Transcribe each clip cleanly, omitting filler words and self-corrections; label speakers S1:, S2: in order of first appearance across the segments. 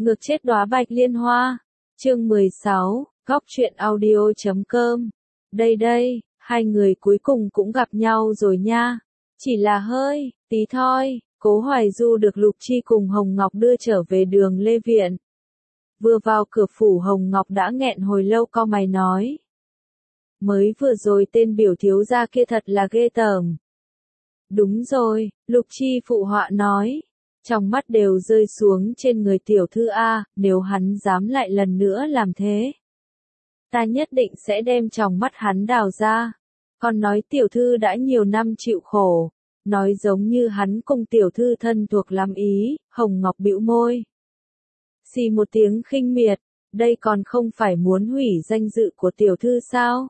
S1: Ngược chết đóa bạch liên hoa. Chương 16, góc truyện audio.com. Đây, hai người cuối cùng cũng gặp nhau rồi nha. Chỉ là hơi, tí thôi. Cố Hoài Du được Lục Chi cùng Hồng Ngọc đưa trở về Đường Lê Viện. Vừa vào cửa phủ Hồng Ngọc đã nghẹn hồi lâu cau mày nói. Mới vừa rồi tên biểu thiếu gia kia thật là ghê tởm. Đúng rồi, Lục Chi phụ họa nói. Trong mắt đều rơi xuống trên người tiểu thư A, nếu hắn dám lại lần nữa làm thế. Ta nhất định sẽ đem trong mắt hắn đào ra. Còn nói tiểu thư đã nhiều năm chịu khổ. Nói giống như hắn cùng tiểu thư thân thuộc lắm ý, Hồng Ngọc bĩu môi. Xì một tiếng khinh miệt, đây còn không phải muốn hủy danh dự của tiểu thư sao?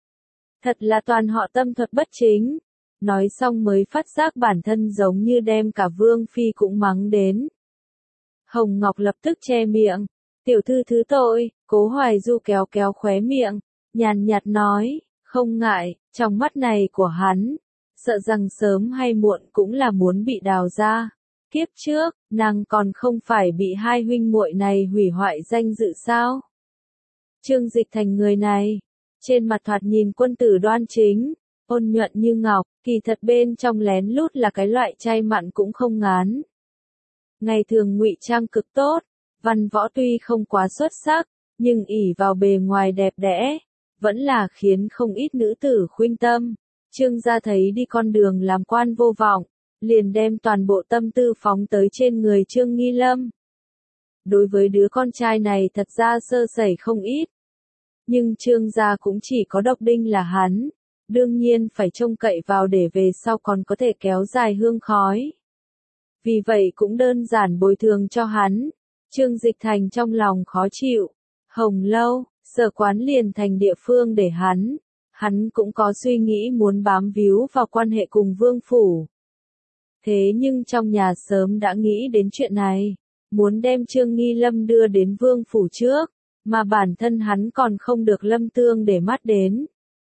S1: Thật là toàn họ tâm thuật bất chính. Nói xong mới phát giác bản thân giống như đem cả Vương Phi cũng mắng đến. Hồng Ngọc lập tức che miệng. Tiểu thư thứ tội, Cố Hoài Du kéo kéo khóe miệng, nhàn nhạt nói, không ngại, trong mắt này của hắn, sợ rằng sớm hay muộn cũng là muốn bị đào ra. Kiếp trước, nàng còn không phải bị hai huynh muội này hủy hoại danh dự sao? Trương Dịch Thành người này, trên mặt thoạt nhìn quân tử đoan chính, ôn nhuận như ngọc, kỳ thật bên trong lén lút là cái loại chay mặn cũng không ngán. Ngày thường ngụy trang cực tốt, văn võ tuy không quá xuất sắc, nhưng ỷ vào bề ngoài đẹp đẽ, vẫn là khiến không ít nữ tử khuynh tâm. Trương gia thấy đi con đường làm quan vô vọng, liền đem toàn bộ tâm tư phóng tới trên người Trương Nghi Lâm. Đối với đứa con trai này thật ra sơ sẩy không ít. Nhưng Trương gia cũng chỉ có độc đinh là hắn, đương nhiên phải trông cậy vào để về sau còn có thể kéo dài hương khói. Vì vậy cũng đơn giản bồi thường cho hắn. Trương Dịch Thành trong lòng khó chịu. Hồng Lâu, Sở Quán liền thành địa phương để hắn cũng có suy nghĩ muốn bám víu vào quan hệ cùng Vương Phủ. Thế nhưng trong nhà sớm đã nghĩ đến chuyện này, muốn đem Trương Nghi Lâm đưa đến Vương Phủ trước, mà bản thân hắn còn không được Lâm Tương để mắt đến.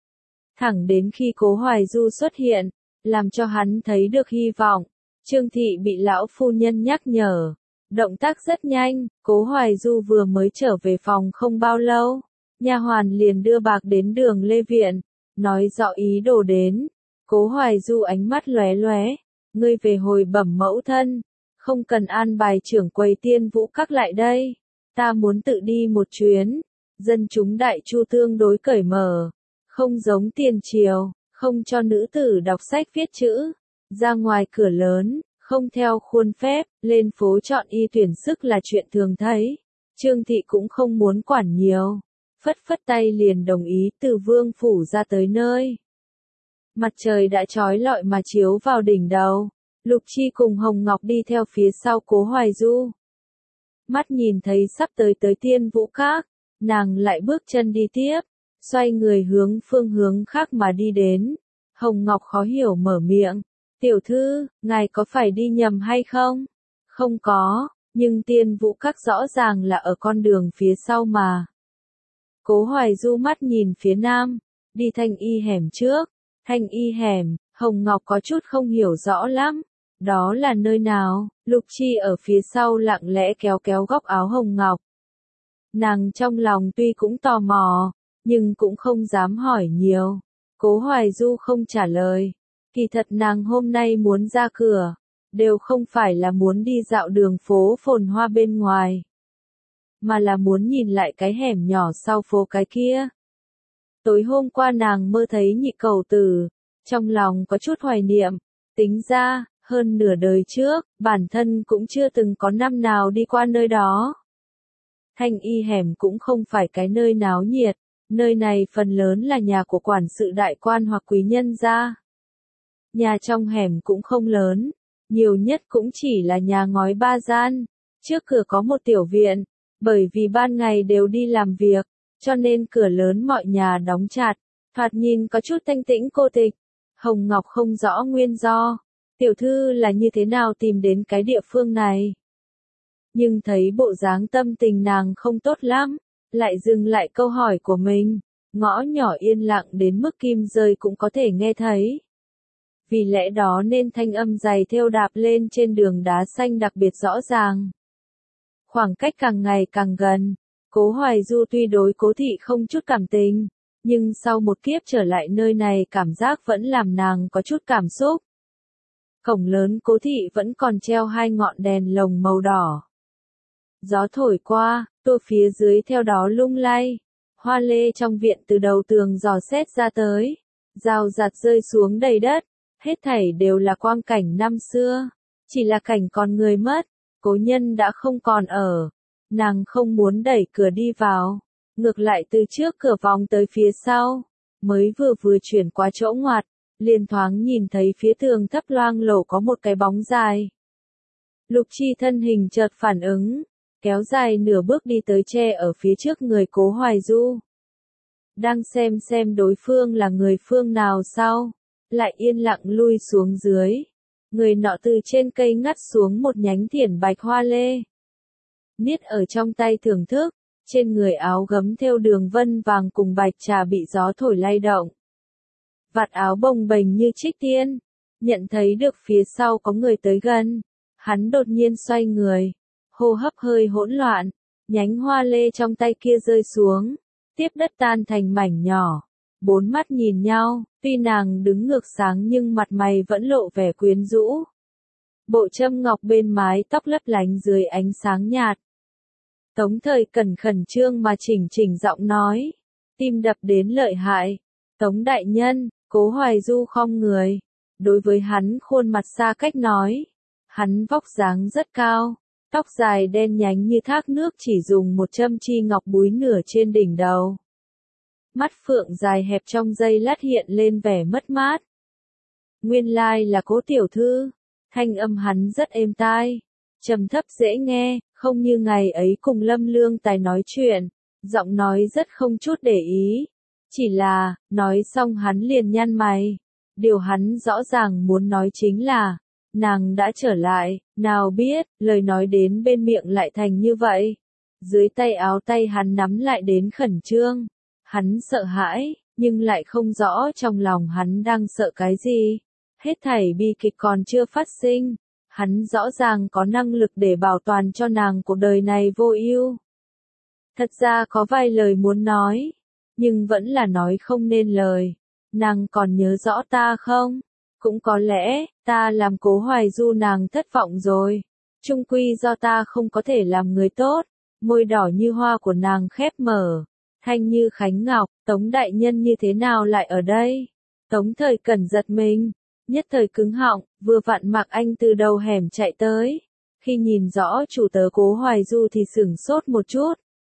S1: Thẳng đến khi Cố Hoài Du xuất hiện, làm cho hắn thấy được hy vọng, Trương Thị bị lão phu nhân nhắc nhở. Động tác rất nhanh, Cố Hoài Du vừa mới trở về phòng không bao lâu, nha hoàn liền đưa bạc đến Đường Lê Viện, nói rõ ý đồ đến. Cố Hoài Du ánh mắt lóe lóe, ngươi về hồi bẩm mẫu thân, không cần an bài trưởng quầy Tiên Vũ Các lại đây, ta muốn tự đi một chuyến. Dân chúng Đại Chu tương đối cởi mở, không giống tiền triều, không cho nữ tử đọc sách viết chữ, ra ngoài cửa lớn. Không theo khuôn phép, lên phố chọn y tuyển sức là chuyện thường thấy. Trương Thị cũng không muốn quản nhiều. Phất phất tay liền đồng ý từ Vương Phủ ra tới nơi. Mặt trời đã chói lọi mà chiếu vào đỉnh đầu. Lục Chi cùng Hồng Ngọc đi theo phía sau Cố Hoài Du. Mắt nhìn thấy sắp tới Tiên Vũ Các, nàng lại bước chân đi tiếp, xoay người hướng phương hướng khác mà đi đến. Hồng Ngọc khó hiểu mở miệng. Tiểu thư, ngài có phải đi nhầm hay không? Không có, nhưng Tiên Vũ Các rõ ràng là ở con đường phía sau mà. Cố Hoài Du mắt nhìn phía nam, đi Thanh Y hẻm trước. Thanh Y hẻm, Hồng Ngọc có chút không hiểu rõ lắm. Đó là nơi nào? Lục Chi ở phía sau lặng lẽ kéo kéo góc áo Hồng Ngọc. Nàng trong lòng tuy cũng tò mò, nhưng cũng không dám hỏi nhiều. Cố Hoài Du không trả lời. Kỳ thật nàng hôm nay muốn ra cửa, đều không phải là muốn đi dạo đường phố phồn hoa bên ngoài, mà là muốn nhìn lại cái hẻm nhỏ sau phố cái kia. Tối hôm qua nàng mơ thấy Nhị Cầu Tử, trong lòng có chút hoài niệm, tính ra, hơn nửa đời trước, bản thân cũng chưa từng có năm nào đi qua nơi đó. Thanh Y hẻm cũng không phải cái nơi náo nhiệt, nơi này phần lớn là nhà của quản sự đại quan hoặc quý nhân gia. Nhà trong hẻm cũng không lớn, nhiều nhất cũng chỉ là nhà ngói 3 gian, trước cửa có một tiểu viện, bởi vì ban ngày đều đi làm việc, cho nên cửa lớn mọi nhà đóng chặt, thoạt nhìn có chút thanh tĩnh cô tịch. Hồng Ngọc không rõ nguyên do, tiểu thư là như thế nào tìm đến cái địa phương này. Nhưng thấy bộ dáng tâm tình nàng không tốt lắm, lại dừng lại câu hỏi của mình, ngõ nhỏ yên lặng đến mức kim rơi cũng có thể nghe thấy. Vì lẽ đó nên thanh âm giày thêu đạp lên trên đường đá xanh đặc biệt rõ ràng. Khoảng cách càng ngày càng gần, Cố Hoài Du tuy đối Cố Thị không chút cảm tình, nhưng sau một kiếp trở lại nơi này cảm giác vẫn làm nàng có chút cảm xúc. Cổng lớn Cố Thị vẫn còn treo 2 ngọn đèn lồng màu đỏ. Gió thổi qua, tô phía dưới theo đó lung lay. Hoa lê trong viện từ đầu tường dò xét ra tới. Rào rạt rơi xuống đầy đất. Hết thảy đều là quang cảnh năm xưa. Chỉ là cảnh còn người mất. Cố nhân đã không còn ở. Nàng không muốn đẩy cửa đi vào. Ngược lại từ trước cửa vòng tới phía sau. Mới vừa chuyển qua chỗ ngoặt. Liền thoáng nhìn thấy phía tường thấp loang lổ có một cái bóng dài. Lục Chi thân hình chợt phản ứng. Kéo dài nửa bước đi tới che ở phía trước người Cố Hoài Du. Đang xem đối phương là người phương nào sau, lại yên lặng lui xuống dưới. Người nọ từ trên cây ngắt xuống một nhánh thiển bạch hoa lê. Niết ở trong tay thưởng thức, trên người áo gấm thêu đường vân vàng cùng bạch trà bị gió thổi lay động. Vạt áo bồng bềnh như trích tiên, nhận thấy được phía sau có người tới gần. Hắn đột nhiên xoay người. Hô hấp hơi hỗn loạn, nhánh hoa lê trong tay kia rơi xuống, tiếp đất tan thành mảnh nhỏ. 4 mắt nhìn nhau, tuy nàng đứng ngược sáng nhưng mặt mày vẫn lộ vẻ quyến rũ. Bộ châm ngọc bên mái tóc lấp lánh dưới ánh sáng nhạt. Tống Thời Cẩn khẩn trương mà chỉnh giọng nói, tim đập đến lợi hại. Tống đại nhân, Cố Hoài Du khom người, đối với hắn khuôn mặt xa cách nói, hắn vóc dáng rất cao. Tóc dài đen nhánh như thác nước chỉ dùng một châm chi ngọc búi nửa trên đỉnh đầu. Mắt phượng dài hẹp trong giây lát hiện lên vẻ mất mát. Nguyên lai là Cố tiểu thư, thanh âm hắn rất êm tai, trầm thấp dễ nghe, không như ngày ấy cùng Lâm Lương Tài nói chuyện, giọng nói rất không chút để ý. Chỉ là, nói xong hắn liền nhăn mày. Điều hắn rõ ràng muốn nói chính là, nàng đã trở lại, nào biết, lời nói đến bên miệng lại thành như vậy. Dưới tay áo tay hắn nắm lại đến khẩn trương. Hắn sợ hãi, nhưng lại không rõ trong lòng hắn đang sợ cái gì. Hết thảy bi kịch còn chưa phát sinh. Hắn rõ ràng có năng lực để bảo toàn cho nàng cuộc đời này vô ưu. Thật ra có vài lời muốn nói, nhưng vẫn là nói không nên lời. Nàng còn nhớ rõ ta không? Cũng có lẽ, ta làm Cố Hoài Du nàng thất vọng rồi. Chung quy do ta không có thể làm người tốt. Môi đỏ như hoa của nàng khép mở. Thanh như khánh ngọc, Tống đại nhân như thế nào lại ở đây? Tống Thời Cẩn giật mình. Nhất thời cứng họng, vừa vặn Mạc Anh từ đầu hẻm chạy tới. Khi nhìn rõ chủ tớ Cố Hoài Du thì sửng sốt một chút.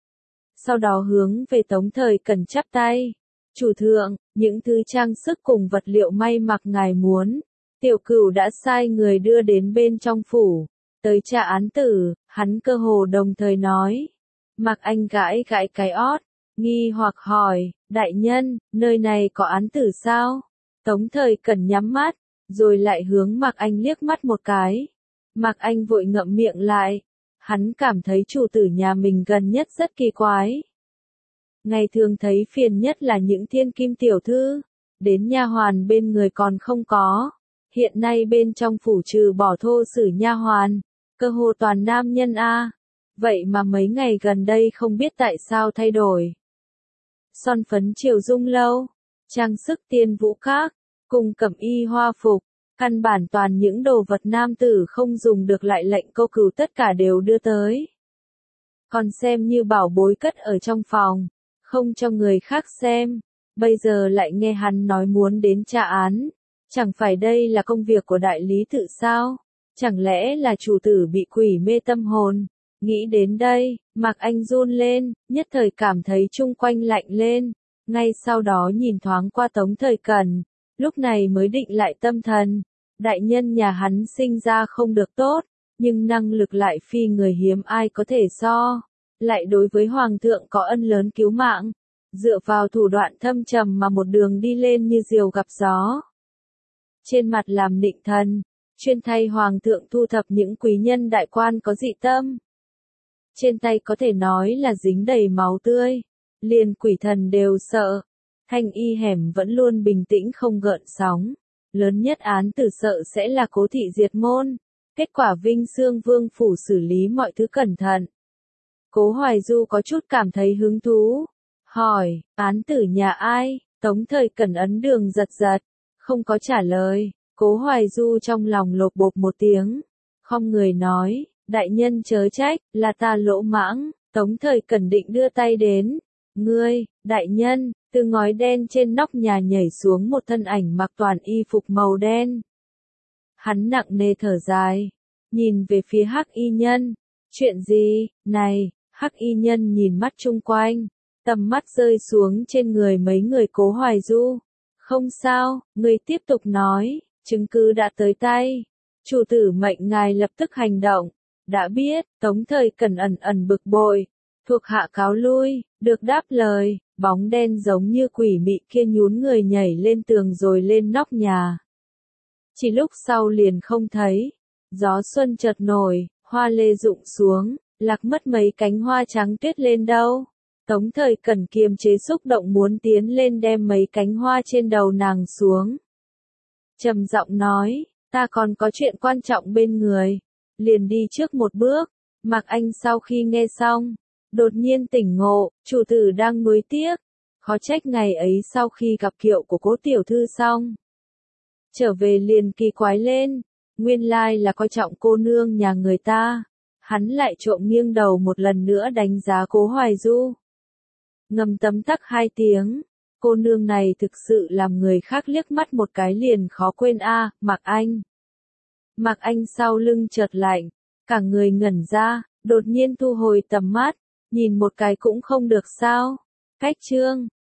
S1: Sau đó hướng về Tống Thời Cẩn chắp tay. Chủ thượng, những thứ trang sức cùng vật liệu may mặc ngài muốn, tiểu cửu đã sai người đưa đến bên trong phủ. Tới trả án tử, hắn cơ hồ đồng thời nói. Mạc Anh gãi cái ót, nghi hoặc hỏi, đại nhân, nơi này có án tử sao? Tống Thời Cẩn nhắm mắt, rồi lại hướng Mạc Anh liếc mắt một cái. Mạc Anh vội ngậm miệng lại. Hắn cảm thấy chủ tử nhà mình gần nhất rất kỳ quái. Ngày thường thấy phiền nhất là những thiên kim tiểu thư, đến nha hoàn bên người còn không có. Hiện nay bên trong phủ trừ bỏ thô sử nha hoàn, cơ hồ toàn nam nhân a. Vậy mà mấy ngày gần đây không biết tại sao thay đổi. Son phấn Triều Dung lâu, trang sức Tiên Vũ các, cùng cẩm y hoa phục, căn bản toàn những đồ vật nam tử không dùng được lại lệnh câu cửu tất cả đều đưa tới. Còn xem như bảo bối cất ở trong phòng, không cho người khác xem. Bây giờ lại nghe hắn nói muốn đến tra án. Chẳng phải đây là công việc của đại lý tự sao? Chẳng lẽ là chủ tử bị quỷ mê tâm hồn? Nghĩ đến đây, Mạc Anh run lên, nhất thời cảm thấy chung quanh lạnh lên. Ngay sau đó nhìn thoáng qua Tống Thời Cẩn, lúc này mới định lại tâm thần. Đại nhân nhà hắn sinh ra không được tốt, nhưng năng lực lại phi người hiếm ai có thể so. Lại đối với Hoàng thượng có ân lớn cứu mạng. Dựa vào thủ đoạn thâm trầm mà một đường đi lên như diều gặp gió. Trên mặt làm nịnh thần, chuyên thay Hoàng thượng thu thập những quý nhân đại quan có dị tâm. Trên tay có thể nói là dính đầy máu tươi, liền quỷ thần đều sợ. Thanh y hẻm vẫn luôn bình tĩnh không gợn sóng. Lớn nhất án tử sợ sẽ là Cố thị diệt môn. Kết quả Vinh Xương Vương phủ xử lý mọi thứ cẩn thận. Cố Hoài Du có chút cảm thấy hứng thú. Hỏi, án tử nhà ai? Tống Thời Cẩn ấn đường giật giật. Không có trả lời. Cố Hoài Du trong lòng lột bột một tiếng. Không người nói, đại nhân chớ trách, là ta lỗ mãng. Tống Thời Cẩn định đưa tay đến. Ngươi, đại nhân, từ ngói đen trên nóc nhà nhảy xuống một thân ảnh mặc toàn y phục màu đen. Hắn nặng nề thở dài, nhìn về phía Hắc Y Nhân. Chuyện gì, này, Hắc Y Nhân nhìn mắt chung quanh, tầm mắt rơi xuống trên người mấy người Cố Hoài Du. Không sao, người tiếp tục nói, chứng cứ đã tới tay. Chủ tử mệnh ngài lập tức hành động. Đã biết, Tống Thời Cẩn ẩn bực bội. Thuộc hạ cáo lui, được đáp lời, bóng đen giống như quỷ mị kia nhún người nhảy lên tường rồi lên nóc nhà. Chỉ lúc sau liền không thấy. Gió xuân chợt nổi, hoa lê rụng xuống, lạc mất mấy cánh hoa trắng tuyết lên đâu. Tống Thời Cẩn kiềm chế xúc động muốn tiến lên đem mấy cánh hoa trên đầu nàng xuống. Trầm giọng nói, ta còn có chuyện quan trọng bên người. Liền đi trước một bước. Mạc Anh sau khi nghe xong, đột nhiên tỉnh ngộ, chủ tử đang nuối tiếc. Khó trách ngày ấy sau khi gặp kiệu của Cố tiểu thư xong, trở về liền kỳ quái lên. Nguyên lai là coi trọng cô nương nhà người ta. Hắn lại trộm nghiêng đầu một lần nữa đánh giá Cố Hoài Du. Ngầm tấm tắc 2 tiếng. Cô nương này thực sự làm người khác liếc mắt một cái liền khó quên a. Mạc Anh. Mạc Anh sau lưng chợt lạnh, cả người ngẩn ra, đột nhiên thu hồi tầm mắt, nhìn một cái cũng không được sao. Cách chương